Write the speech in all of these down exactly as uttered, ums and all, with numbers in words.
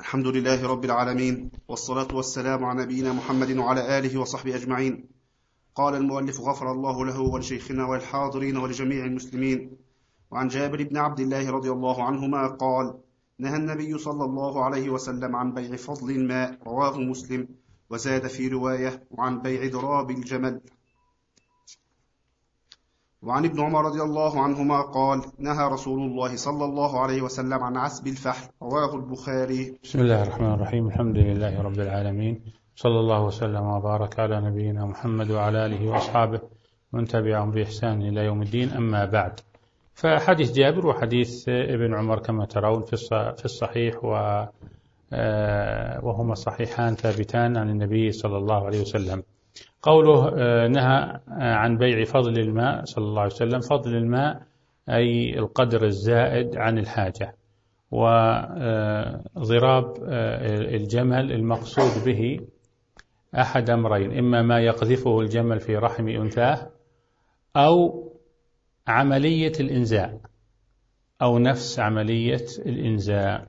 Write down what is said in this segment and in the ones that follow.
الحمد لله رب العالمين، والصلاة والسلام على نبينا محمد وعلى آله وصحبه أجمعين. قال المؤلف غفر الله له ولشيخنا والحاضرين ولجميع المسلمين. وعن جابر بن عبد الله رضي الله عنهما قال: نهى النبي صلى الله عليه وسلم عن بيع فضل الماء، رواه مسلم، وزاد في رواية: وعن بيع ضراب الجمل. وعن ابن عمر رضي الله عنهما قال: نهى رسول الله صلى الله عليه وسلم عن عسب الفحل، رواه البخاري. بسم الله الرحمن الرحيم. الحمد لله رب العالمين، صلى الله وسلم وبارك على نبينا محمد وعلى آله وأصحابه من تبعهم بإحسان إلى يوم الدين. أما بعد، فحديث جابر وحديث ابن عمر كما ترون في الصحيح، وهما صحيحان ثابتان عن النبي صلى الله عليه وسلم. قوله نهى عن بيع فضل الماء صلى الله عليه وسلم، فضل الماء أي القدر الزائد عن الحاجة، وضراب الجمل المقصود به أحد أمرين: إما ما يقذفه الجمل في رحم أنثاه، أو عملية الإنزاء، أو نفس عملية الإنزاء.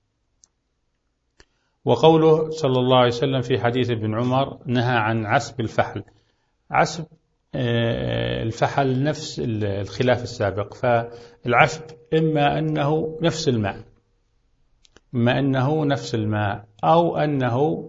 وقوله صلى الله عليه وسلم في حديث ابن عمر نهى عن عسب الفحل. عسب الفحل نفس الخلاف السابق، فالعسب إما أنه نفس الماء إما أنه نفس الماء أو أنه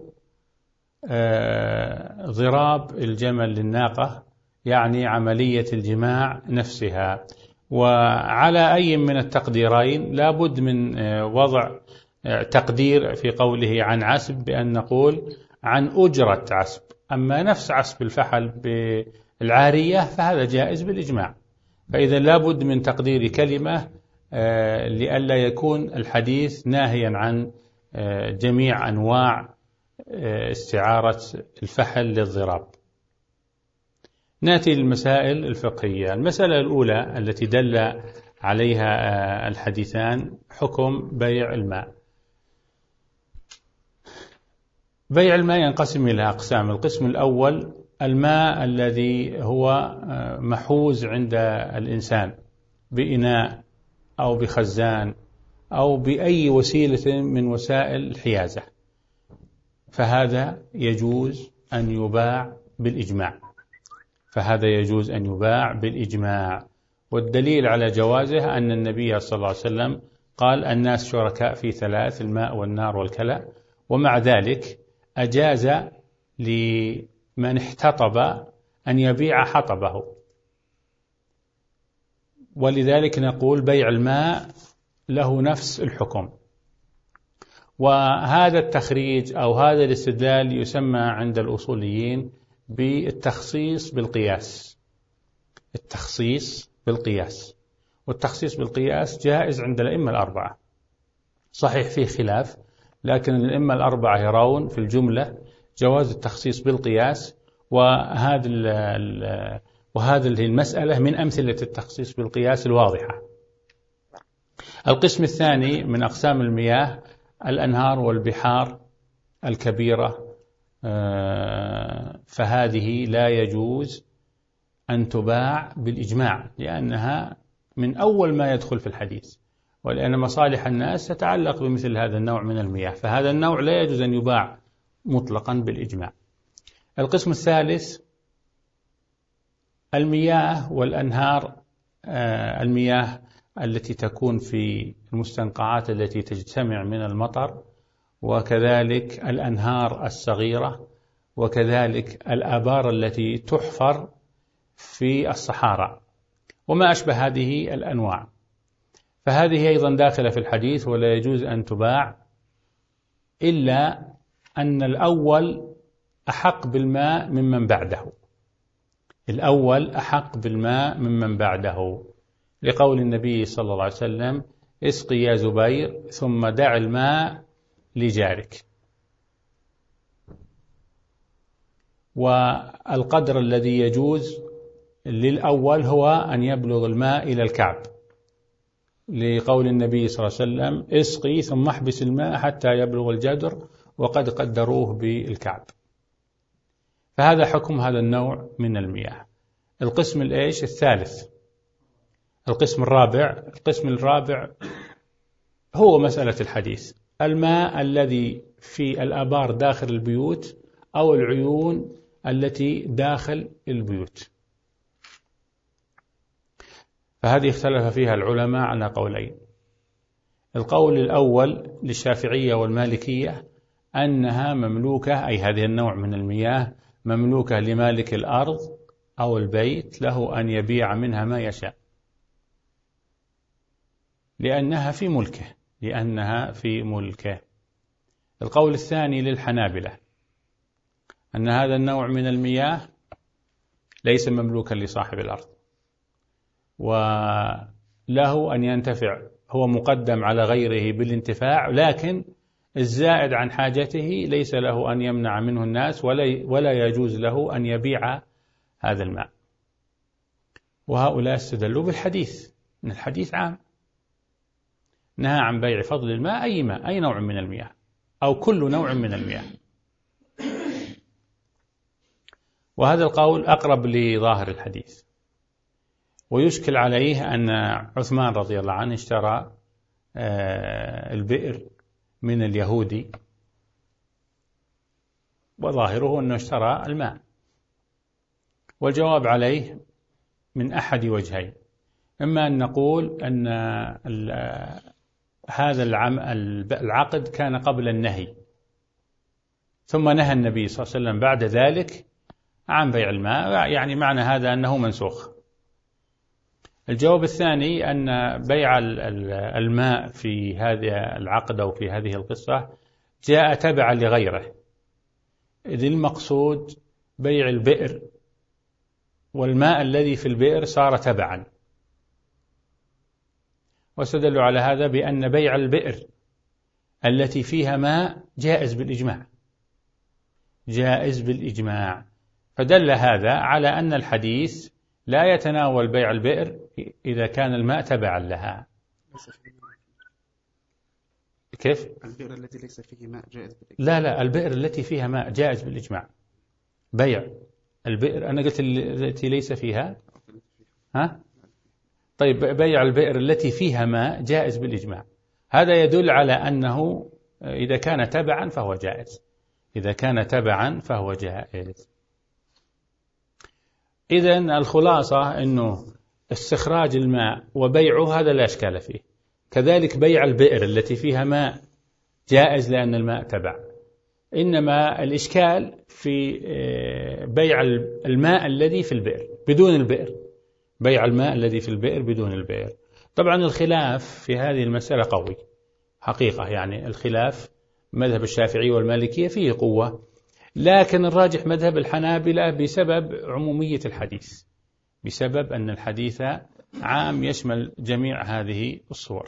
ضراب الجمل للناقة، يعني عملية الجماع نفسها. وعلى أي من التقديرين لابد من وضع تقدير في قوله عن عسب، بأن نقول عن أجرة عسب. أما نفس عسب الفحل بالعارية فهذا جائز بالإجماع، فإذا لابد من تقدير كلمة لئلا يكون الحديث ناهيا عن جميع أنواع استعارة الفحل للضراب. نأتي للمسائل الفقهية. المسألة الأولى التي دل عليها الحديثان حكم بيع الماء. بيع الماء ينقسم إلى أقسام. القسم الأول الماء الذي هو محوز عند الإنسان بإناء أو بخزان أو بأي وسيلة من وسائل الحيازة، فهذا يجوز أن يباع بالإجماع فهذا يجوز أن يباع بالإجماع. والدليل على جوازه أن النبي صلى الله عليه وسلم قال: الناس شركاء في ثلاث: الماء والنار والكلى. ومع ذلك أجاز لمن احتطب أن يبيع حطبه، ولذلك نقول بيع الماء له نفس الحكم. وهذا التخريج أو هذا الاستدلال يسمى عند الأصوليين بالتخصيص بالقياس. التخصيص بالقياس والتخصيص بالقياس جائز عند الأئمة الأربعة. صحيح فيه خلاف، لكن الأئمة الأربعة يرون في الجملة جواز التخصيص بالقياس، وهذا وهذه المسألة من أمثلة التخصيص بالقياس الواضحة. القسم الثاني من أقسام المياه الأنهار والبحار الكبيرة، فهذه لا يجوز أن تباع بالإجماع، لأنها من أول ما يدخل في الحديث، ولأن مصالح الناس تتعلق بمثل هذا النوع من المياه، فهذا النوع لا يجوز أن يباع مطلقا بالإجماع. القسم الثالث المياه والأنهار، المياه التي تكون في المستنقعات التي تجتمع من المطر، وكذلك الأنهار الصغيرة، وكذلك الآبار التي تحفر في الصحارى، وما أشبه هذه الأنواع، فهذه أيضا داخلة في الحديث ولا يجوز أن تباع، إلا أن الأول أحق بالماء ممن بعده الأول أحق بالماء ممن بعده لقول النبي صلى الله عليه وسلم: اسقي يا زبير ثم دع الماء لجارك. والقدر الذي يجوز للأول هو أن يبلغ الماء إلى الكعب، لقول النبي صلى الله عليه وسلم: اسقي ثم احبس الماء حتى يبلغ الجدر، وقد قدروه بالكعب. فهذا حكم هذا النوع من المياه. القسم الإيش الثالث القسم الرابع القسم الرابع هو مسألة الحديث، الماء الذي في الآبار داخل البيوت أو العيون التي داخل البيوت. فهذه اختلف فيها العلماء على قولين. القول الأول للشافعية والمالكية أنها مملوكة، أي هذه النوع من المياه مملوكة لمالك الأرض أو البيت، له أن يبيع منها ما يشاء لأنها في ملكه لأنها في ملكه. القول الثاني للحنابلة أن هذا النوع من المياه ليس مملوكا لصاحب الأرض، وله أن ينتفع، هو مقدم على غيره بالانتفاع، لكن الزائد عن حاجته ليس له أن يمنع منه الناس ولا ولا يجوز له أن يبيع هذا الماء. وهؤلاء استدلوا بالحديث، إن الحديث عام نهى عن بيع فضل الماء، أي ماء، أي نوع من المياه أو كل نوع من المياه. وهذا القول أقرب لظاهر الحديث. ويشكل عليه أن عثمان رضي الله عنه اشترى البئر من اليهودي، وظاهره أنه اشترى الماء. والجواب عليه من أحد وجهين: إما أن نقول أن هذا العقد كان قبل النهي، ثم نهى النبي صلى الله عليه وسلم بعد ذلك عن بيع الماء، يعني معنى هذا أنه منسوخ. الجواب الثاني أن بيع الماء في هذا العقد أو في هذه القصة جاء تبعا لغيره، إذ المقصود بيع البئر، والماء الذي في البئر صار تبعا. واستدلوا على هذا بأن بيع البئر التي فيها ماء جائز بالإجماع، جائز بالإجماع. فدل هذا على أن الحديث لا يتناول بيع البئر إذا كان الماء تبعا لها. كيف؟ البئر التي ليس فيه ماء جائز بالإجماع. لا لا، البئر التي فيها ماء جائز بالإجماع. بيع البئر، أنا قلت التي ليس فيها، ها؟ طيب، بيع البئر التي فيها ماء جائز بالإجماع. هذا يدل على أنه إذا كان تبعا فهو جائز، إذا كان تبعا فهو جائز. إذن الخلاصة أنه استخراج الماء وبيعه هذا لا إشكال فيه، كذلك بيع البئر التي فيها ماء جائز لأن الماء تبع. إنما الإشكال في بيع الماء الذي في البئر بدون البئر، بيع الماء الذي في البئر بدون البئر. طبعا الخلاف في هذه المسألة قوي حقيقة، يعني الخلاف مذهب الشافعي والمالكية فيه قوة، لكن الراجح مذهب الحنابلة بسبب عمومية الحديث، بسبب أن الحديث عام يشمل جميع هذه الصور.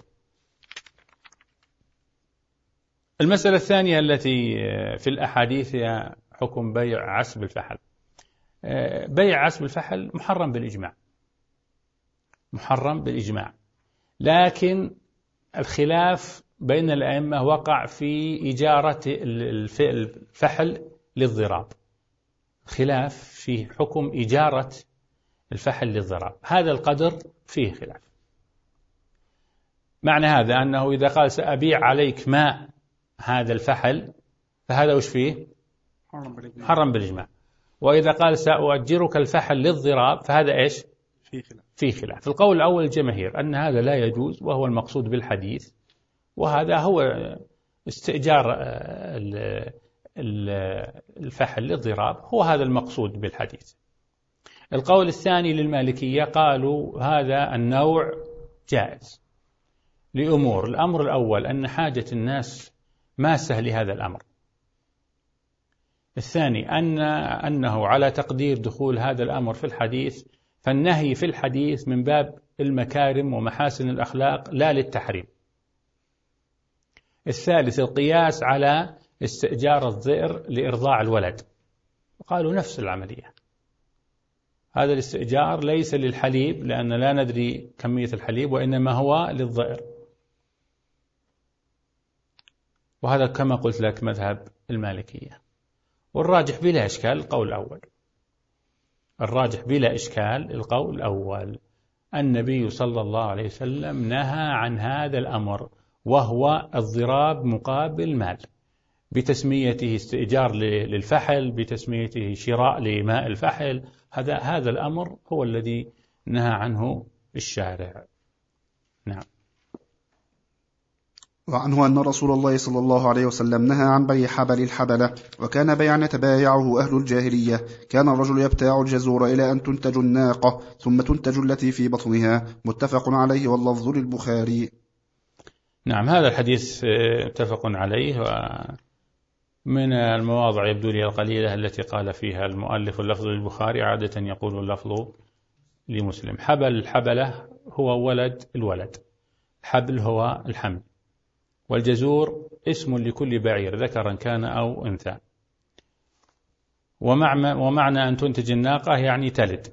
المسألة الثانية التي في الأحاديث هي حكم بيع عسب الفحل. بيع عسب الفحل محرم بالإجماع، محرم بالإجماع، لكن الخلاف بين الأئمة وقع في إجارة الفحل للضراب، خلاف في حكم إجارة الفحل للضراب، هذا القدر فيه خلاف. معنى هذا أنه إذا قال سأبيع عليك ماء هذا الفحل فهذا وش فيه؟ حرم بالإجماع. وإذا قال سأؤجرك الفحل للضراب فهذا إيش؟ فيه خلاف. فيه خلاف. القول الأول الجماهير أن هذا لا يجوز، وهو المقصود بالحديث، وهذا هو استئجار الفحل للضراب، هو هذا المقصود بالحديث. القول الثاني للمالكية قالوا هذا النوع جائز لأمور. الأمر الأول أن حاجة الناس ماسة لهذا الأمر. الثاني أن أنه على تقدير دخول هذا الأمر في الحديث، فالنهي في الحديث من باب المكارم ومحاسن الأخلاق لا للتحريم. الثالث القياس على استئجار الذئر لإرضاع الولد، وقالوا نفس العملية، هذا الاستئجار ليس للحليب لأن لا ندري كمية الحليب، وإنما هو للذئر. وهذا كما قلت لك مذهب المالكية. والراجح بلا إشكال القول الأول، الراجح بلا إشكال القول الأول. النبي صلى الله عليه وسلم نهى عن هذا الأمر، وهو الضراب مقابل مال، بتسميته استئجار للفحل، بتسميته شراء لماء الفحل. هذا هذا الأمر هو الذي نهى عنه الشارع. نعم. وعنه أن رسول الله صلى الله عليه وسلم نهى عن بيع حبل الحبلة، وكان بيعا يتبايعه أهل الجاهلية. كان الرجل يبتاع الجزور إلى أن تنتج الناقة ثم تنتج التي في بطنها. متفق عليه واللفظ للبخاري. نعم، هذا الحديث متفق عليه، ومن المواضع يبدو لي القليلة التي قال فيها المؤلف اللفظ للبخاري، عادة يقول اللفظ لمسلم. حبل الحبلة هو ولد الولد، حبل هو الحمل، والجزور اسم لكل بعير ذكرا كان أو أنثى. ومعنى أن تنتج الناقة يعني تلد.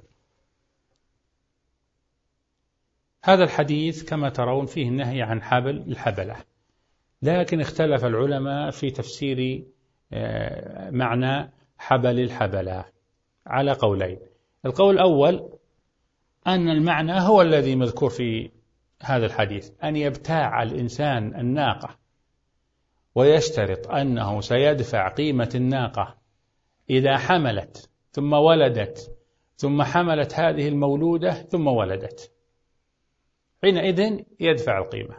هذا الحديث كما ترون فيه النهي عن حبل الحبلة، لكن اختلف العلماء في تفسير معنى حبل الحبلة على قولين. القول الأول أن المعنى هو الذي مذكور في هذا الحديث، أن يبتاع الإنسان الناقة ويشترط أنه سيدفع قيمة الناقة إذا حملت ثم ولدت ثم حملت هذه المولودة ثم ولدت، حينئذ يدفع القيمة.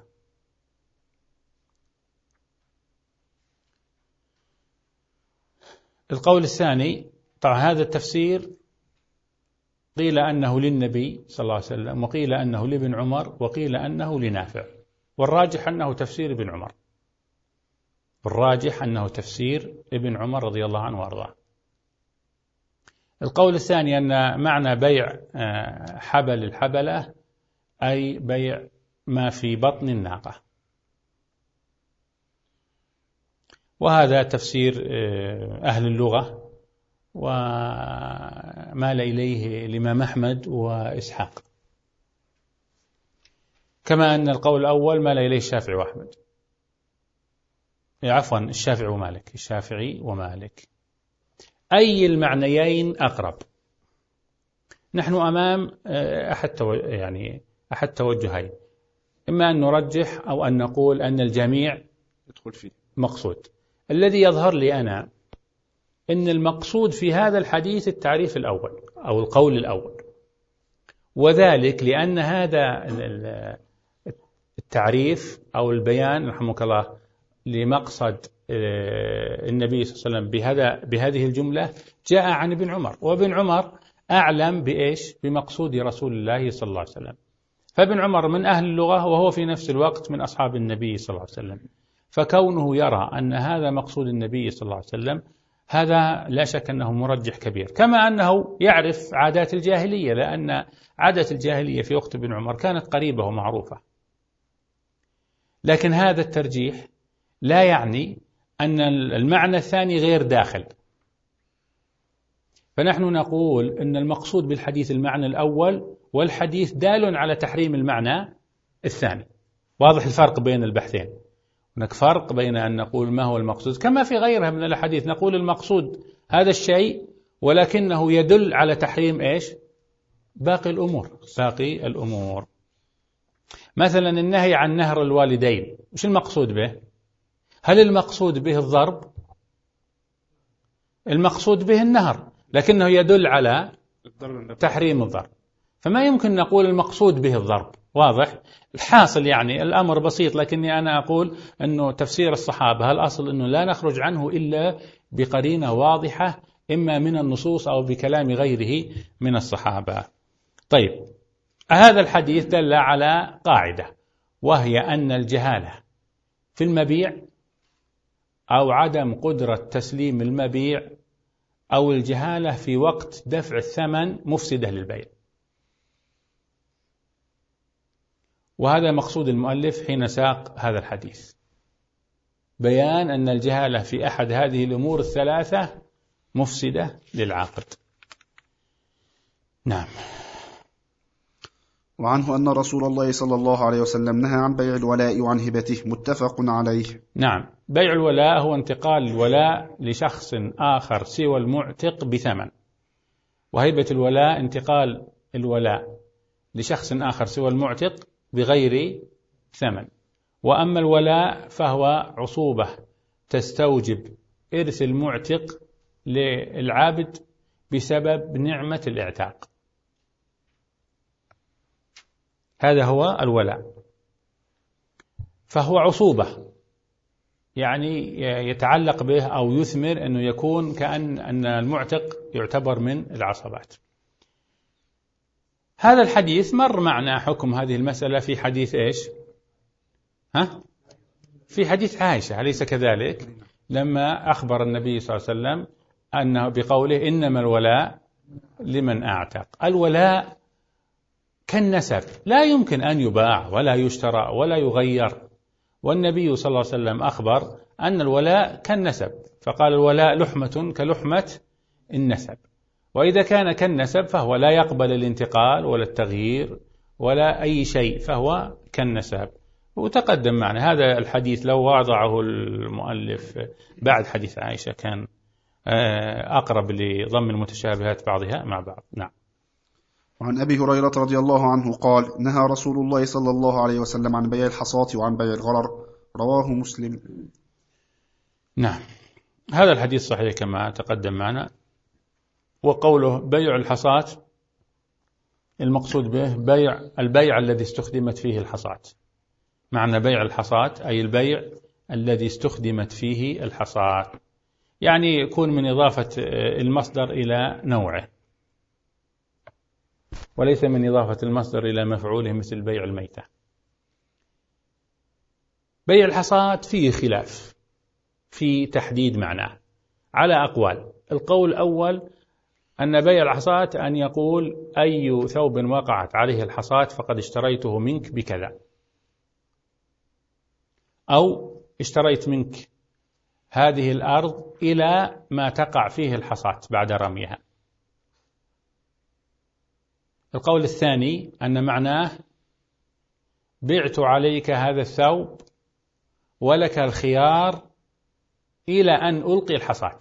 القول الثاني، طبعا هذا التفسير قيل أنه للنبي صلى الله عليه وسلم، وقيل أنه لابن عمر، وقيل أنه لنافع، والراجح أنه تفسير ابن عمر، والراجح أنه تفسير ابن عمر رضي الله عنه وأرضاه. القول الثاني أن معنى بيع حبل الحبلة أي بيع ما في بطن الناقة، وهذا تفسير أهل اللغة ومال إليه الإمام أحمد وإسحاق، كما أن القول الأول مال إليه الشافعي وأحمد، عفوا الشافعي ومالك، الشافعي ومالك. أي المعنيين أقرب؟ نحن أمام أحد يعني أحد توجهين، إما أن نرجح أو أن نقول أن الجميع يدخل فيه مقصود. الذي يظهر لي أنا أن المقصود في هذا الحديث التعريف الأول أو القول الأول، وذلك لأن هذا التعريف أو البيان رحمك الله لمقصد النبي صلى الله عليه وسلم بهذا بهذه الجملة جاء عن ابن عمر، وابن عمر أعلم بإيش؟ بمقصود رسول الله صلى الله عليه وسلم. فابن عمر من أهل اللغة وهو في نفس الوقت من أصحاب النبي صلى الله عليه وسلم، فكونه يرى أن هذا مقصود النبي صلى الله عليه وسلم هذا لا شك أنه مرجح كبير، كما أنه يعرف عادات الجاهلية، لأن عادة الجاهلية في وقت ابن عمر كانت قريبة ومعروفة. لكن هذا الترجيح لا يعني أن المعنى الثاني غير داخل، فنحن نقول أن المقصود بالحديث المعنى الأول، والحديث دال على تحريم المعنى الثاني. واضح الفرق بين البحثين؟ هناك فرق بين أن نقول ما هو المقصود، كما في غيرها من الحديث نقول المقصود هذا الشيء ولكنه يدل على تحريم إيش؟ باقي الأمور باقي الأمور. مثلا النهي عن نهر الوالدين، وش المقصود به؟ هل المقصود به الضرب؟ المقصود به النهر، لكنه يدل على تحريم الضرب، فما يمكن نقول المقصود به الضرب. واضح الحاصل؟ يعني الأمر بسيط، لكني أنا أقول أنه تفسير الصحابة الأصل أنه لا نخرج عنه إلا بقرينة واضحة، إما من النصوص أو بكلام غيره من الصحابة. طيب، هذا الحديث دل على قاعدة، وهي أن الجهالة في المبيع أو عدم قدرة تسليم المبيع أو الجهالة في وقت دفع الثمن مفسدة للبيع. وهذا مقصود المؤلف حين ساق هذا الحديث، بيان أن الجهالة في أحد هذه الأمور الثلاثة مفسدة للعقد. نعم. وعنه أن رسول الله صلى الله عليه وسلم نهى عن بيع الولاء وعن هبته. متفق عليه. نعم، بيع الولاء هو انتقال الولاء لشخص آخر سوى المعتق بثمن، وهبة الولاء انتقال الولاء لشخص آخر سوى المعتق بغير ثمن. وأما الولاء فهو عصوبة تستوجب إرث المعتق للعابد بسبب نعمة الإعتاق. هذا هو الولاء، فهو عصوبة، يعني يتعلق به أو يثمر أنه يكون كأن أن المعتق يعتبر من العصبات. هذا الحديث مر معنا حكم هذه المسألة في حديث إيش؟ ها؟ في حديث عائشة، أليس كذلك؟ لما أخبر النبي صلى الله عليه وسلم أنه بقوله إنما الولاء لمن أعتق. الولاء كالنسب، لا يمكن أن يباع ولا يشترى ولا يغير، والنبي صلى الله عليه وسلم أخبر أن الولاء كالنسب، فقال الولاء لحمة كلحمة النسب، وإذا كان كالنسب فهو لا يقبل الانتقال ولا التغيير ولا أي شيء، فهو كالنسب. وتقدم معنا هذا الحديث لو وضعه المؤلف بعد حديث عائشة كان أقرب لضم المتشابهات بعضها مع بعض. نعم. وعن أبي هريرة رضي الله عنه قال: نهى رسول الله صلى الله عليه وسلم عن بيع الحصاة وعن بيع الغرر، رواه مسلم. نعم، هذا الحديث صحيح كما تقدم معنا. وقوله بيع الحصاة المقصود به بيع البيع الذي استخدمت فيه الحصاة. معنى بيع الحصاة أي البيع الذي استخدمت فيه الحصاة، يعني يكون من إضافة المصدر إلى نوعه، وليس من إضافة المصدر إلى مفعوله مثل بيع الميتة. بيع الحصاة فيه خلاف في تحديد معناه على أقوال. القول الأول أن بيع الحصاة أن يقول أي ثوب وقعت عليه الحصاة فقد اشتريته منك بكذا، أو اشتريت منك هذه الأرض إلى ما تقع فيه الحصاة بعد رميها. القول الثاني أن معناه بعت عليك هذا الثوب ولك الخيار إلى أن ألقي الحصاة.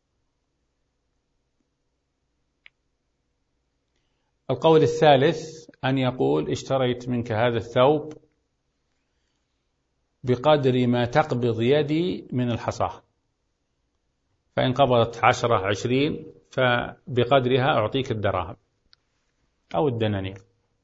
القول الثالث أن يقول اشتريت منك هذا الثوب بقدر ما تقبض يدي من الحصاة، فإن قبضت عشرة عشرين فبقدرها أعطيك الدراهم أو الدنانير.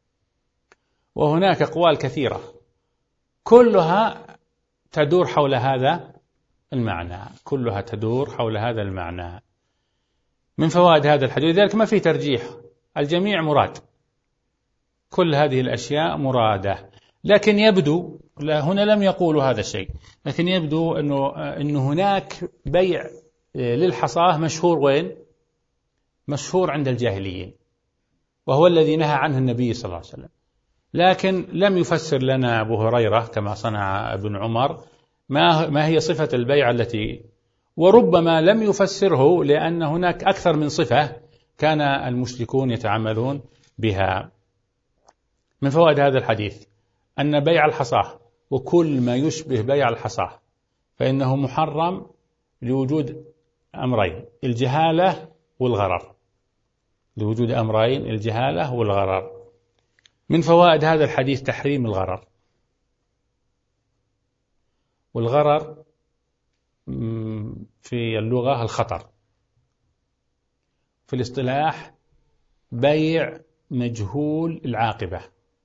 وهناك أقوال كثيرة كلها تدور حول هذا المعنى، كلها تدور حول هذا المعنى. من فوائد هذا الحديث ذلك ما في ترجيح، الجميع مراد، كل هذه الأشياء مرادة، لكن يبدو هنا لم يقولوا هذا الشيء، لكن يبدو أنه, أنه هناك بيع للحصاة مشهور وين؟ مشهور عند الجاهليين، وهو الذي نهى عنه النبي صلى الله عليه وسلم، لكن لم يفسر لنا أبو هريرة كما صنع ابن عمر ما ما هي صفة البيع التي، وربما لم يفسره لأن هناك أكثر من صفة كان المشركون يتعاملون بها. من فوائد هذا الحديث أن بيع الحصاة وكل ما يشبه بيع الحصاة فإنه محرم لوجود أمرين: الجهالة والغرر، لوجود أمرين الجهالة والغرر. من فوائد هذا الحديث تحريم الغرر، والغرر في اللغة الخطر، في الاصطلاح بيع مجهول العاقبة،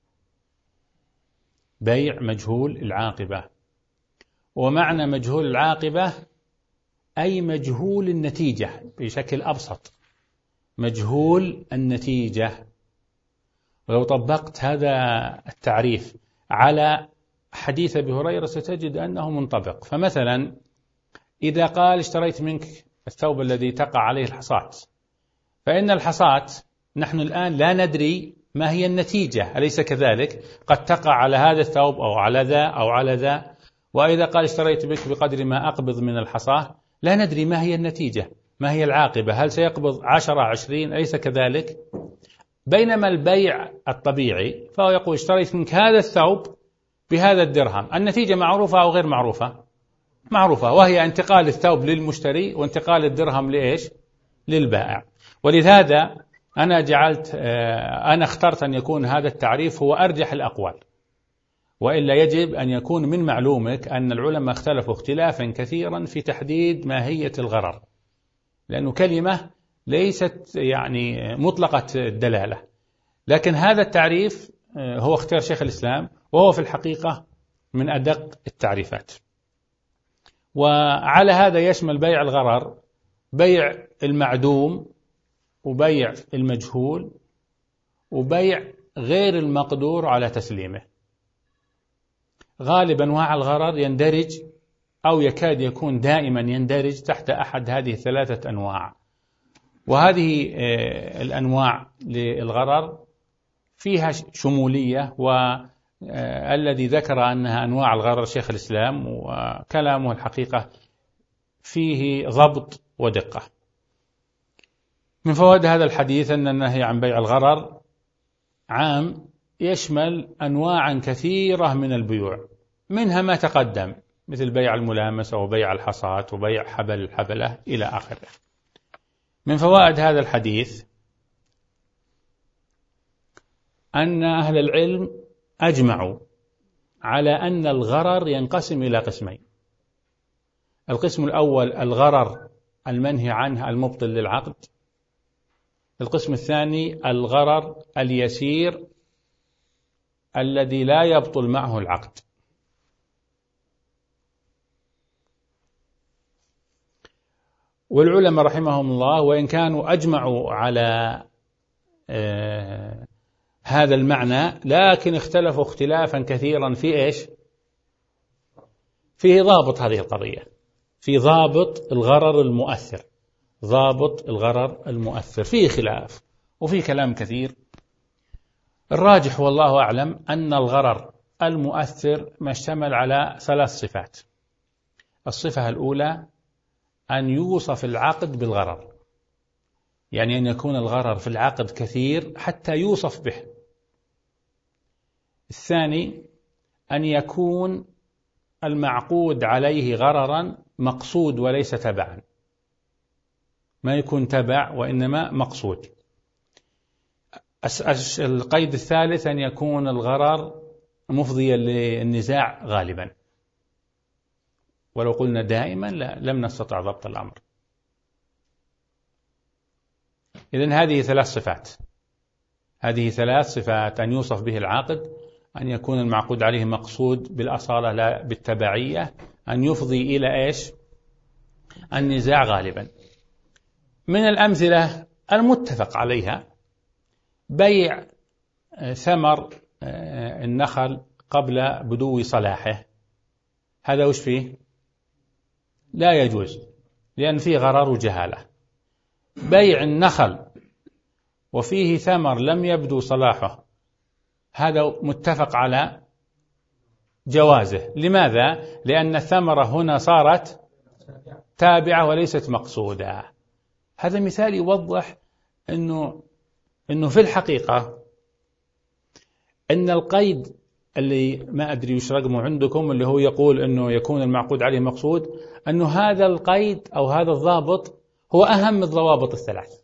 بيع مجهول العاقبة. ومعنى مجهول العاقبة أي مجهول النتيجة بشكل أبسط، مجهول النتيجة. ولو طبقت هذا التعريف على حديث أبي هريرة ستجد أنه منطبق. فمثلا إذا قال اشتريت منك الثوب الذي تقع عليه الحصاة، فإن الحصاة نحن الآن لا ندري ما هي النتيجة، أليس كذلك؟ قد تقع على هذا الثوب أو على ذا أو على ذا. وإذا قال اشتريت بك بقدر ما أقبض من الحصاة، لا ندري ما هي النتيجة، ما هي العاقبة، هل سيقبض عشرة عشرين، أليس كذلك؟ بينما البيع الطبيعي فهو يقول اشتريت منك هذا الثوب بهذا الدرهم، النتيجة معروفة أو غير معروفة؟ معروفة، وهي انتقال الثوب للمشتري وانتقال الدرهم لإيش؟ للبائع. ولهذا أنا جعلت أنا اخترت أن يكون هذا التعريف هو أرجح الأقوال، وإلا يجب أن يكون من معلومك أن العلماء اختلفوا اختلافا كثيرا في تحديد ماهية الغرر، لأنه كلمة ليست يعني مطلقة الدلالة، لكن هذا التعريف هو اختيار شيخ الإسلام، وهو في الحقيقة من أدق التعريفات. وعلى هذا يشمل بيع الغرر بيع المعدوم، وبيع المجهول، وبيع غير المقدور على تسليمه. غالبا أنواع الغرر يندرج أو يكاد يكون دائما يندرج تحت أحد هذه الثلاثة أنواع. وهذه الأنواع للغرر فيها شمولية، والذي ذكر أنها أنواع الغرر شيخ الإسلام، وكلامه الحقيقة فيه ضبط ودقة. من فوائد هذا الحديث أن النهي عن بيع الغرر عام يشمل أنواعا كثيرة من البيوع، منها ما تقدم مثل بيع الملامسة وبيع الحصاة وبيع حبل الحبلة إلى آخره. من فوائد هذا الحديث أن أهل العلم أجمعوا على أن الغرر ينقسم إلى قسمين. القسم الأول الغرر المنهي عنه المبطل للعقد. القسم الثاني الغرر اليسير الذي لا يبطل معه العقد. والعلماء رحمهم الله وإن كانوا أجمعوا على آه هذا المعنى، لكن اختلفوا اختلافا كثيرا في إيش؟ فيه ضابط هذه القضية، في ضابط الغرر المؤثر. ضابط الغرر المؤثر فيه خلاف وفيه كلام كثير. الراجح والله أعلم أن الغرر المؤثر ما اشتمل على ثلاث صفات. الصفة الأولى أن يوصف العقد بالغرر، يعني أن يكون الغرر في العقد كثير حتى يوصف به. الثاني أن يكون المعقود عليه غررا مقصود وليس تبعا، ما يكون تبع وإنما مقصود. القيد الثالث أن يكون الغرر مفضيا للنزاع غالبا، ولو قلنا دائما لا لم نستطع ضبط الأمر. إذن هذه ثلاث صفات، هذه ثلاث صفات: أن يوصف به العقد، أن يكون المعقود عليه مقصود بالأصالة لا بالتبعية، أن يفضي إلى إيش؟ النزاع غالبا. من الأمثلة المتفق عليها بيع ثمر النخل قبل بدو صلاحه، هذا وش فيه؟ لا يجوز، لأن فيه غرر وجهالة. بيع النخل وفيه ثمر لم يبدو صلاحه، هذا متفق على جوازه. لماذا؟ لأن الثمرة هنا صارت تابعة وليست مقصودة. هذا مثال يوضح أنه أنه في الحقيقة أن القيد اللي ما أدري وش رقمه عندكم، اللي هو يقول أنه يكون المعقود عليه مقصود، أنه هذا القيد أو هذا الضابط هو أهم الضوابط الثلاث،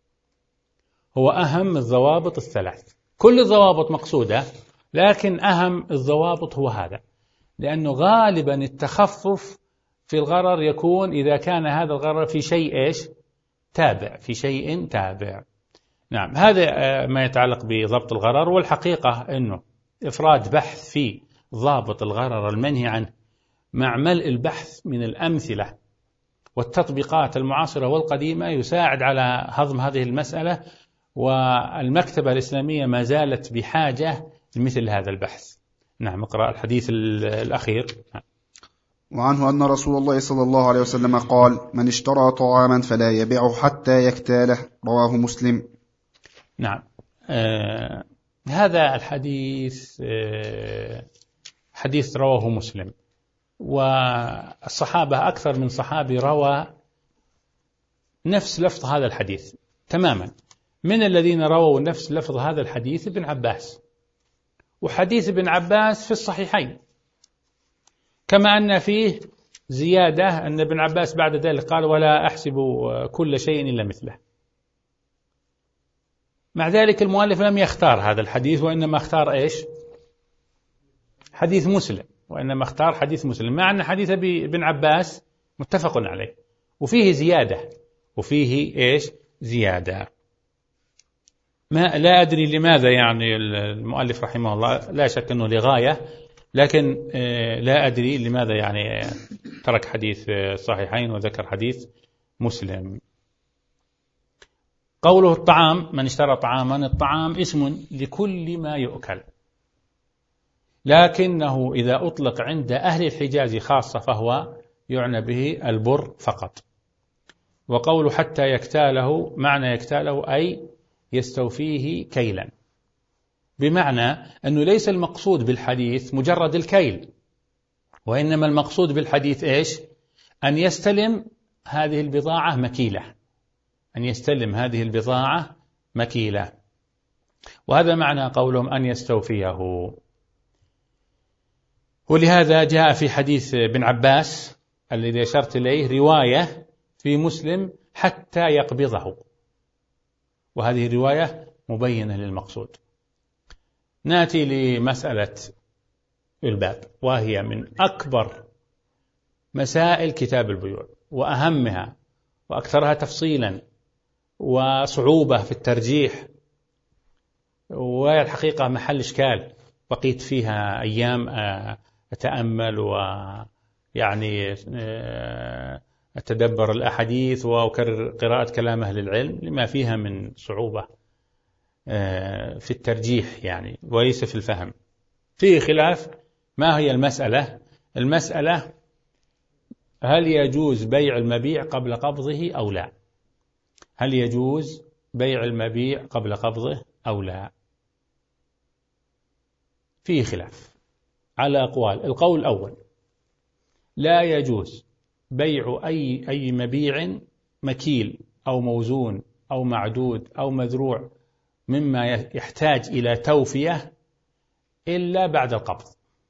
هو أهم الضوابط الثلاث. كل الضوابط مقصودة، لكن أهم الضوابط هو هذا، لأنه غالبا التخفف في الغرر يكون إذا كان هذا الغرر في شيء إيش؟ تابع، في شيء تابع. نعم، هذا ما يتعلق بضبط الغرر. والحقيقة أنه إفراد بحث في ضابط الغرر المنهي عنه مع ملء البحث من الأمثلة والتطبيقات المعاصرة والقديمة يساعد على هضم هذه المسألة، والمكتبة الإسلامية ما زالت بحاجة لمثل هذا البحث. نعم، اقرأ الحديث الأخير. وعنه أن رسول الله صلى الله عليه وسلم قال: من اشترى طعاما فلا يبيعه حتى يكتاله، رواه مسلم. نعم، آه هذا الحديث آه حديث رواه مسلم، والصحابة أكثر من صحابي روى نفس لفظ هذا الحديث تماما. من الذين رووا نفس لفظ هذا الحديث ابن عباس، وحديث ابن عباس في الصحيحين، كما أن فيه زيادة أن ابن عباس بعد ذلك قال: ولا أحسب كل شيء إلا مثله. مع ذلك المؤلف لم يختار هذا الحديث، وإنما اختار إيش؟ حديث مسلم، وإنما اختار حديث مسلم، مع أن حديث ابن عباس متفق عليه وفيه زيادة وفيه إيش زيادة. ما لا أدري لماذا يعني المؤلف رحمه الله، لا شك أنه لغاية، لكن لا أدري لماذا يعني ترك حديث الصحيحين وذكر حديث مسلم. قوله الطعام، من اشترى طعاما، الطعام اسم لكل ما يؤكل، لكنه إذا أطلق عند أهل الحجاز خاصة فهو يعنى به البر فقط. وقول حتى يكتاله، معنى يكتاله أي يستوفيه كيلا، بمعنى أنه ليس المقصود بالحديث مجرد الكيل، وإنما المقصود بالحديث إيش؟ أن يستلم هذه البضاعة مكيلة، أن يستلم هذه البضاعة مكيلة، وهذا معنى قولهم أن يستوفيه. ولهذا جاء في حديث ابن عباس الذي أشرت إليه رواية في مسلم حتى يقبضه، وهذه الرواية مبينة للمقصود. نأتي لمسألة الباب، وهي من أكبر مسائل كتاب البيوع وأهمها وأكثرها تفصيلا وصعوبة في الترجيح، والحقيقة محل إشكال بقيت فيها أيام أتأمل ويعني أتدبر الأحاديث وأكرر قراءة كلام أهل العلم لما فيها من صعوبة في الترجيح يعني، وليس في الفهم. فيه خلاف. ما هي المسألة؟ المسألة هل يجوز بيع المبيع قبل قبضه أو لا؟ هل يجوز بيع المبيع قبل قبضه أو لا؟ فيه خلاف على أقوال. القول الأول: لا يجوز بيع أي أي مبيع مكيل أو موزون أو معدود أو مذروع مما يحتاج إلى توفية إلا بعد القبض.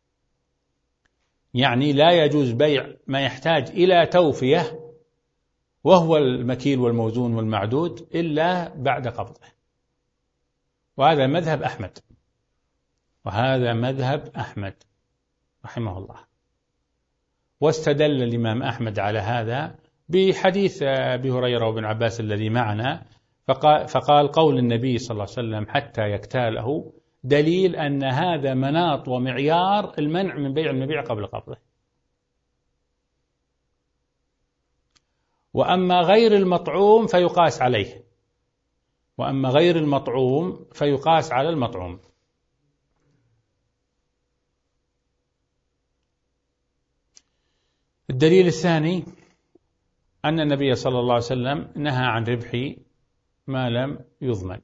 يعني لا يجوز بيع ما يحتاج إلى توفية وهو المكيل والموزون والمعدود إلا بعد قبضه. وهذا مذهب أحمد، وهذا مذهب أحمد رحمه الله. واستدل الإمام أحمد على هذا بحديث أبي هريرة وابن عباس الذي معنا، فقال, فقال قول النبي صلى الله عليه وسلم حتى يكتاله دليل أن هذا مناط ومعيار المنع من بيع المبيع قبل قبضه. وأما غير المطعوم فيقاس عليه، وأما غير المطعوم فيقاس على المطعوم. الدليل الثاني أن النبي صلى الله عليه وسلم نهى عن ربح ما لم يضمن.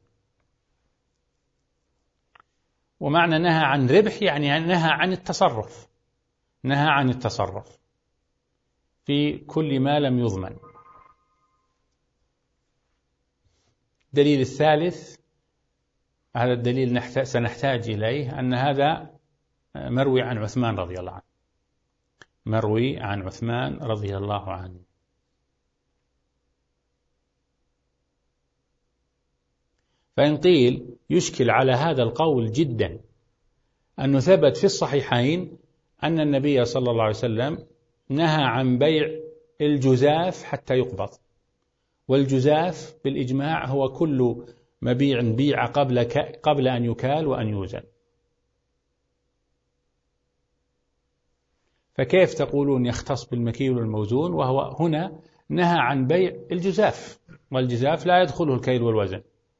ومعنى نهى عن ربح يعني نهى عن التصرف، نهى عن التصرف في كل ما لم يضمن. الدليل الثالث، هذا الدليل سنحتاج إليه، أن هذا مروي عن عثمان رضي الله عنه، مروي عن عثمان رضي الله عنه. فإن قيل يشكل على هذا القول جدا أنه ثبت في الصحيحين أن النبي صلى الله عليه وسلم نهى عن بيع الجزاف حتى يقبض، والجزاف بالإجماع هو كل مبيع بيع قبل قبل أن يكال وأن يوزن. فكيف تقولون يختص بالمكيل والموزون وهو هنا نهى عن بيع الجزاف، والجزاف لا يدخله الكيل والوزن؟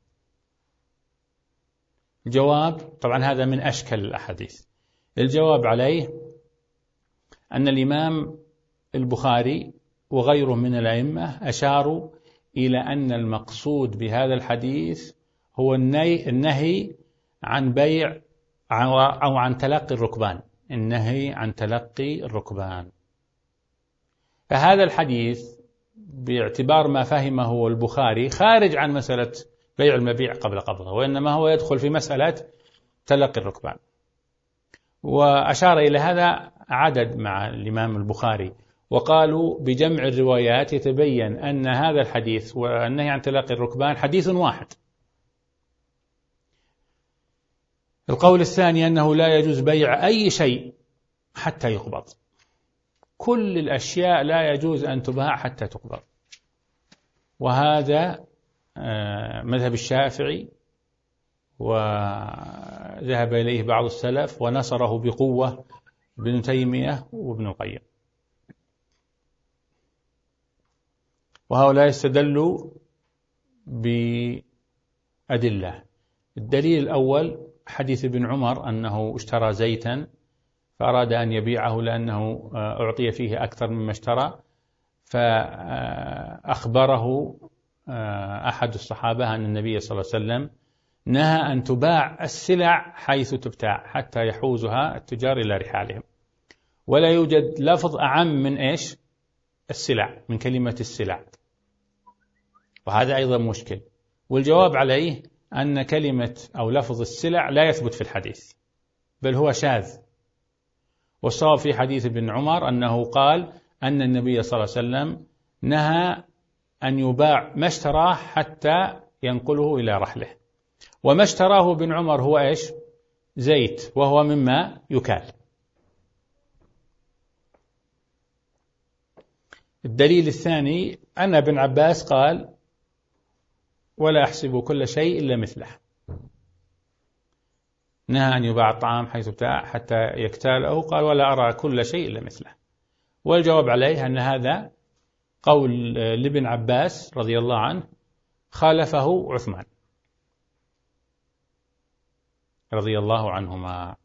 الجواب، طبعا هذا من أشكل الأحاديث، الجواب عليه أن الإمام البخاري وغيره من الأئمة أشاروا إلى أن المقصود بهذا الحديث هو النهي عن بيع أو عن تلقي الركبان، النهي عن تلقي الركبان. فهذا الحديث باعتبار ما فهمه البخاري خارج عن مسألة بيع المبيع قبل قبضه، وإنما هو يدخل في مسألة تلقي الركبان. وأشار إلى هذا عدد مع الإمام البخاري، وقالوا بجمع الروايات يتبين أن هذا الحديث والنهي عن تلقي الركبان حديث واحد. القول الثاني أنه لا يجوز بيع أي شيء حتى يقبض، كل الأشياء لا يجوز أن تباع حتى تقبض، وهذا مذهب الشافعي، وذهب إليه بعض السلف ونصره بقوة ابن تيمية وابن القيم، وهؤلاء استدلوا بأدلة. الدليل الأول حديث ابن عمر أنه اشترى زيتا فأراد أن يبيعه لأنه أعطي فيه أكثر مما اشترى، فأخبره أحد الصحابة أن النبي صلى الله عليه وسلم نهى أن تباع السلع حيث تبتاع حتى يحوزها التجار إلى رحالهم، ولا يوجد لفظ أعم من إيش؟ السلع، من كلمة السلع، وهذا أيضا مشكل. والجواب عليه أن كلمة أو لفظ السلع لا يثبت في الحديث، بل هو شاذ. والصواب في حديث ابن عمر أنه قال أن النبي صلى الله عليه وسلم نهى أن يباع ما اشتراه حتى ينقله إلى رحله، وما اشتراه ابن عمر هو إيش؟ زيت، وهو مما يكال. الدليل الثاني أن ابن عباس قال ولا أحسب كل شيء إلا مثله، نهى أن يباع الطعام حيث ابتاع حتى يكتاله، قال ولا أرى كل شيء إلا مثله. والجواب عليه أن هذا قول لابن عباس رضي الله عنه، خالفه عثمان رضي الله عنهما.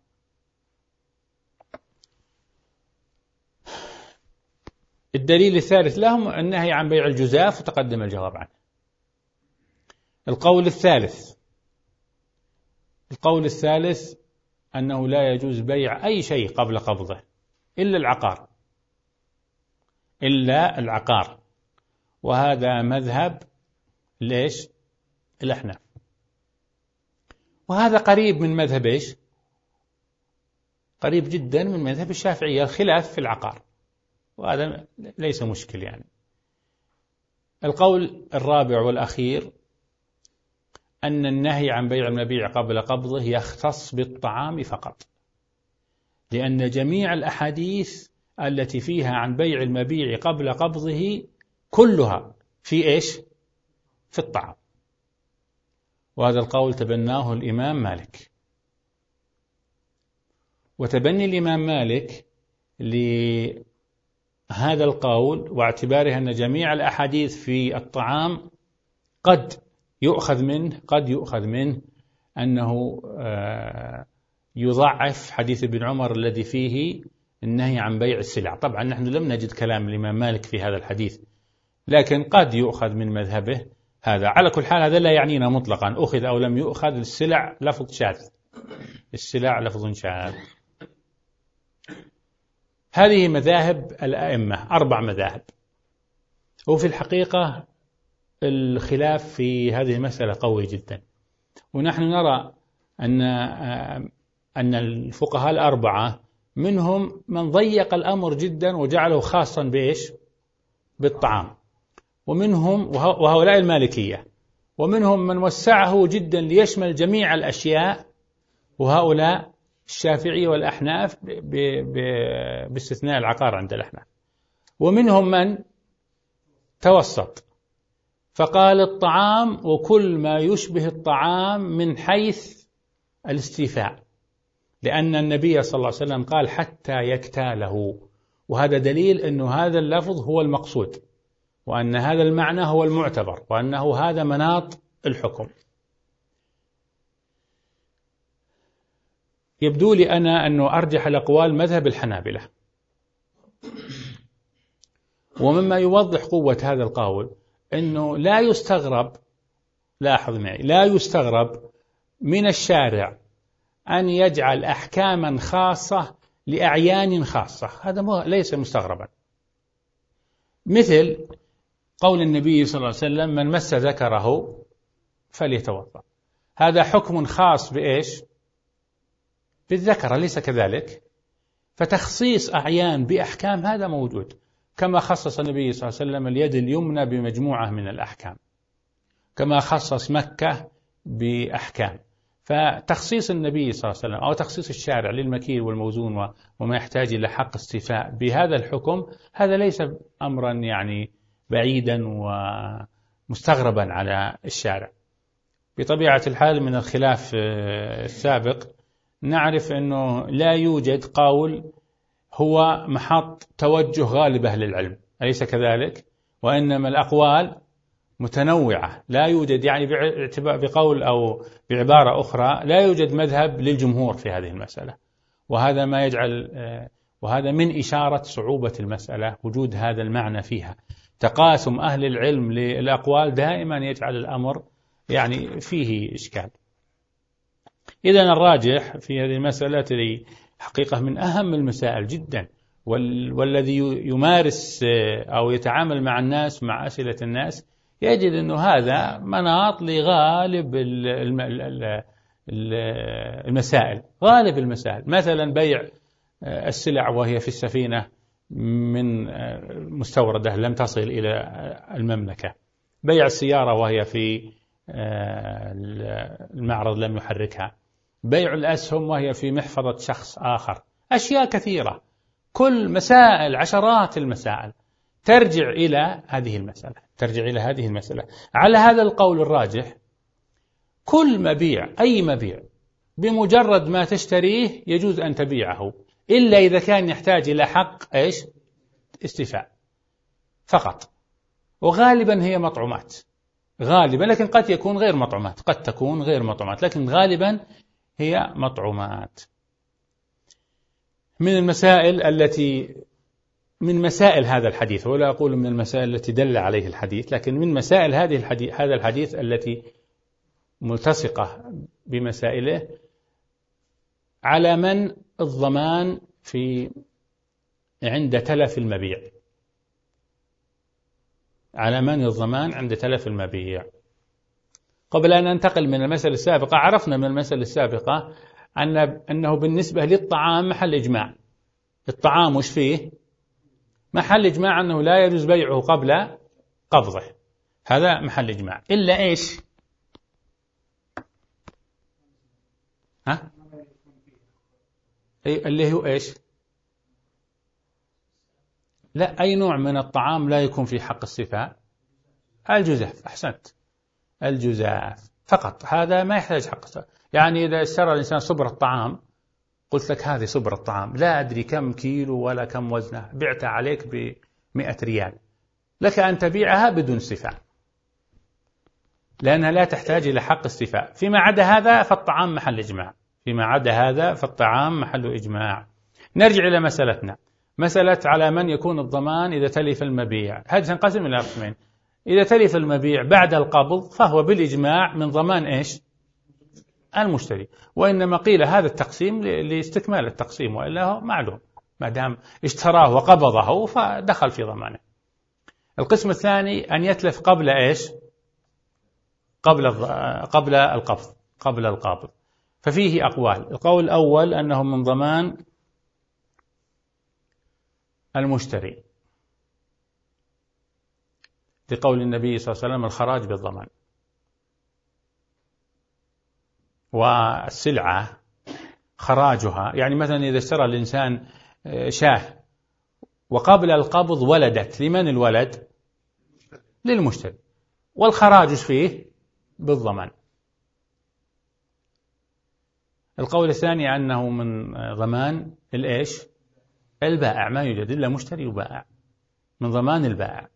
الدليل الثالث لهم النهي عن بيع الجزاف، وتقدم الجواب عنه. القول الثالث القول الثالث أنه لا يجوز بيع أي شيء قبل قبضه إلا العقار، إلا العقار، وهذا مذهب ليش؟ الأحناف، وهذا قريب من مذهب إيش؟ قريب جدا من مذهب الشافعية، الخلاف في العقار، وهذا ليس مشكل يعني. القول الرابع والأخير أن النهي عن بيع المبيع قبل قبضه يختص بالطعام فقط، لأن جميع الأحاديث التي فيها عن بيع المبيع قبل قبضه كلها في إيش؟ في الطعام، وهذا القول تبناه الإمام مالك. وتبني الإمام مالك لهذا القول واعتباره أن جميع الأحاديث في الطعام قد يؤخذ منه قد يؤخذ منه أنه يضعف حديث ابن عمر الذي فيه النهي عن بيع السلع. طبعا نحن لم نجد كلام الإمام مالك في هذا الحديث، لكن قد يؤخذ من مذهبه هذا. على كل حال هذا لا يعنينا مطلقا أخذ أو لم يؤخذ، السلع لفظ شاذ، السلع لفظ شاذ. هذه مذاهب الأئمة، أربع مذاهب، وفي الحقيقة الخلاف في هذه المسألة قوي جدا، ونحن نرى أن أن الفقهاء الأربعة منهم من ضيق الأمر جدا وجعله خاصا بإيش؟ بالطعام، ومنهم وهؤلاء المالكية، ومنهم من وسعه جدا ليشمل جميع الأشياء، وهؤلاء الشافعي والأحناف باستثناء العقار عند الأحناف، ومنهم من توسط فقال الطعام وكل ما يشبه الطعام من حيث الاستيفاء، لأن النبي صلى الله عليه وسلم قال حتى يكتاله، وهذا دليل أنه هذا اللفظ هو المقصود، وأن هذا المعنى هو المعتبر، وأنه هذا مناط الحكم. يبدو لي أنا أنه أرجح الأقوال مذهب الحنابلة، ومما يوضح قوة هذا القول أنه لا يستغرب، لاحظ معي، لا يستغرب من الشارع أن يجعل أحكاما خاصة لأعيان خاصة، هذا ليس مستغربا. مثل قول النبي صلى الله عليه وسلم من مس ذكره فليتوضأ، هذا حكم خاص بإيش؟ بالذكر، ليس كذلك؟ فتخصيص أعيان بأحكام هذا موجود، كما خصص النبي صلى الله عليه وسلم اليد اليمنى بمجموعة من الأحكام، كما خصص مكة بأحكام، فتخصيص النبي صلى الله عليه وسلم أو تخصيص الشارع للمكيل والموزون وما يحتاج إلى حق استيفاء بهذا الحكم، هذا ليس أمرا يعني بعيدا ومستغربا على الشارع. بطبيعة الحال من الخلاف السابق نعرف أنه لا يوجد قول هو محط توجه غالب أهل العلم، أليس كذلك؟ وإنما الأقوال متنوعة، لا يوجد يعني بقول أو بعبارة أخرى لا يوجد مذهب للجمهور في هذه المسألة. وهذا ما يجعل وهذا من إشارة صعوبة المسألة وجود هذا المعنى فيها. تقاسم أهل العلم للأقوال دائما يجعل الأمر يعني فيه إشكال. إذن الراجح في هذه المسألة حقيقة من أهم المسائل جدا، والذي يمارس أو يتعامل مع الناس مع أسئلة الناس يجد أنه هذا مناط لغالب المسائل. غالب المسائل مثلا بيع السلع وهي في السفينة من مستوردة لم تصل إلى المملكة، بيع السيارة وهي في المعرض لم يحركها، بيع الأسهم وهي في محفظة شخص آخر، أشياء كثيرة، كل مسائل عشرات المسائل ترجع إلى هذه المسألة ترجع إلى هذه المسألة. على هذا القول الراجح كل مبيع أي مبيع بمجرد ما تشتريه يجوز أن تبيعه، إلا إذا كان يحتاج إلى حق إيش استيفاء فقط، وغالبا هي مطعومات غالبا، لكن قد يكون غير مطعومات قد تكون غير مطعومات لكن غالبا هي مطعومات. من المسائل التي من مسائل هذا الحديث، ولا أقول من المسائل التي دل عليه الحديث، لكن من مسائل هذه الحديث هذا الحديث التي ملتصقة بمسائله، على من الضمان في عند تلف المبيع على من الضمان عند تلف المبيع. قبل أن ننتقل من المسألة السابقة، عرفنا من المسألة السابقة أن أنه بالنسبة للطعام محل إجماع. الطعام وش فيه؟ محل إجماع أنه لا يجوز بيعه قبل قبضه، هذا محل إجماع، إلا إيش؟ ها؟ اللي هو إيش؟ لا، أي نوع من الطعام لا يكون في حق استيفاء؟ الجزاف. أحسنت، الجزاف فقط، هذا ما يحتاج حق استيفاء. يعني إذا اشترى الإنسان صبرة طعام، قلت لك هذه صبرة طعام لا أدري كم كيلو ولا كم وزنها، بعتها عليك بمئة ريال، لك أن تبيعها بدون استيفاء لأنها لا تحتاج إلى حق استيفاء. فيما عدا هذا فالطعام محل إجماع فيما عدا هذا فالطعام محل إجماع. نرجع إلى مسألتنا، مسألة على من يكون الضمان إذا تلف المبيع. هذه تنقسم إلى قسمين. إذا تلف المبيع بعد القبض فهو بالإجماع من ضمان إيش؟ المشتري، وإنما قيل هذا التقسيم لاستكمال التقسيم، وإلا هو معلوم ما دام اشتراه وقبضه فدخل في ضمانه. القسم الثاني أن يتلف قبل إيش؟ قبل قبل القبض قبل القابض ففيه أقوال. القول الأول أنه من ضمان المشتري لقول النبي صلى الله عليه وسلم الخراج بالضمان، والسلعة خراجها يعني مثلا إذا اشترى الإنسان شاة وقبل القبض ولدت، لمن الولد؟ للمشتري، والخراج فيه بالضمان. القول الثاني أنه من ضمان الإيش؟ البائع، ما يوجد إلا مشتري وبائع، من ضمان البائع،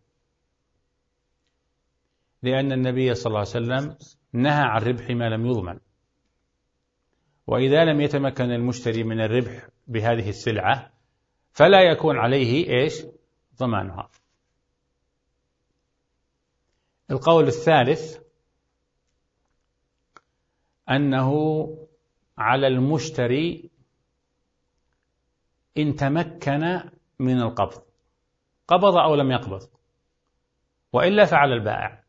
لأن النبي صلى الله عليه وسلم نهى عن ربح ما لم يضمن، وإذا لم يتمكن المشتري من الربح بهذه السلعة فلا يكون عليه إيش؟ ضمانها. القول الثالث أنه على المشتري إن تمكن من القبض، قبض أو لم يقبض، وإلا فعلى البائع.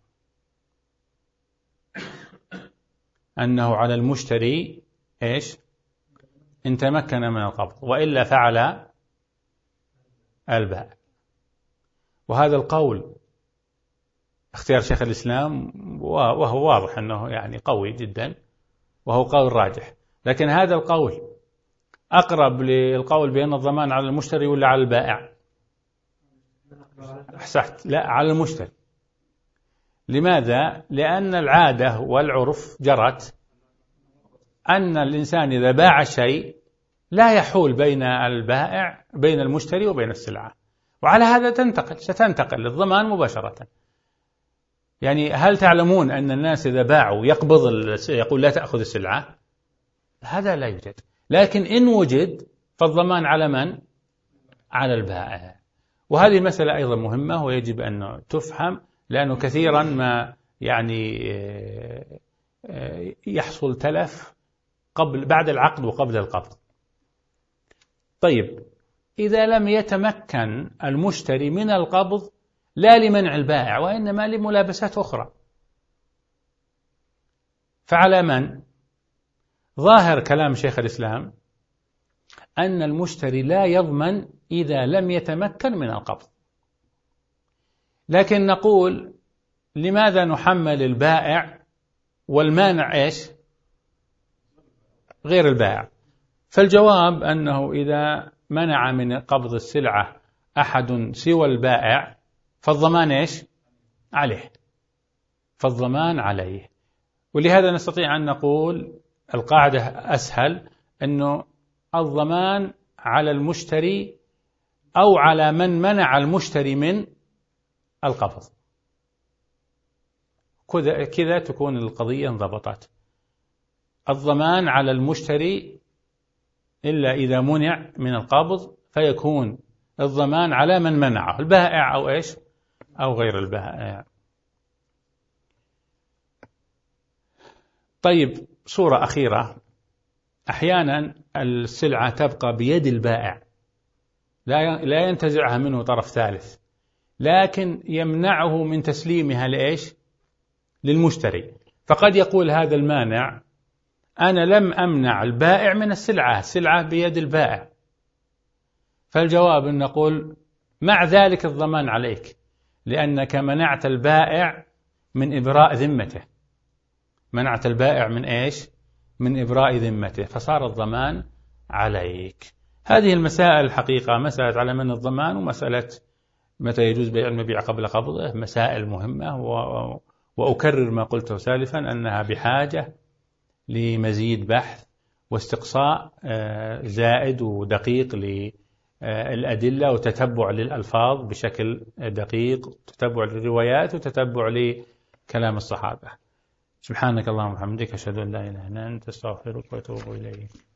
أنه على المشتري إيش؟ إن تمكن من القبض، وإلا فعل البائع. وهذا القول اختيار شيخ الإسلام، وهو واضح أنه يعني قوي جدا، وهو قول راجح، لكن هذا القول أقرب للقول بأن الضمان على المشتري ولا على البائع؟ أحسنت، لا، على المشتري. لماذا؟ لأن العادة والعرف جرت أن الإنسان إذا باع شيء لا يحول بين البائع بين المشتري وبين السلعة، وعلى هذا تنتقل ستنتقل للضمان مباشرة. يعني هل تعلمون أن الناس إذا باعوا يقبض يقول لا تأخذ السلعة؟ هذا لا يوجد، لكن إن وجد فالضمان على من؟ على البائع. وهذه المسألة أيضا مهمة ويجب أن تفهم، لأنه كثيرا ما يعني يحصل تلف قبل بعد العقد وقبل القبض. طيب، إذا لم يتمكن المشتري من القبض لا لمنع البائع وإنما لملابسات أخرى، فعلى من؟ ظاهر كلام شيخ الإسلام أن المشتري لا يضمن إذا لم يتمكن من القبض، لكن نقول لماذا نحمل البائع والمانع إيش؟ غير البائع. فالجواب أنه إذا منع من قبض السلعة أحد سوى البائع فالضمان إيش؟ عليه، فالضمان عليه. ولهذا نستطيع أن نقول القاعدة أسهل، أنه الضمان على المشتري أو على من منع المشتري من القبض. كذا تكون القضية انضبطت. الضمان على المشتري إلا إذا منع من القبض، فيكون الضمان على من منعه، البائع أو إيش؟ أو غير البائع. طيب، صورة أخيرة، أحيانا السلعة تبقى بيد البائع لا ينتزعها منه طرف ثالث، لكن يمنعه من تسليمها لإيش؟ للمشتري. فقد يقول هذا المانع أنا لم أمنع البائع من السلعة، السلعة بيد البائع. فالجواب أن نقول مع ذلك الضمان عليك، لأنك منعت البائع من إبراء ذمته، منعت البائع من إيش؟ من إبراء ذمته، فصار الضمان عليك. هذه المسائل الحقيقة، مسألة على من الضمان ومسألة متى يجوز بيع المبيع قبل قبضه، مسائل مهمة، و... وأكرر ما قلته سالفا أنها بحاجة لمزيد بحث واستقصاء زائد ودقيق للأدلة وتتبع للألفاظ بشكل دقيق، تتبع للروايات وتتبع لكلام الصحابة. سبحانك اللهم وبحمدك، أشهد أن لا إله إلا أنت، أستغفرك وأتوب إليك.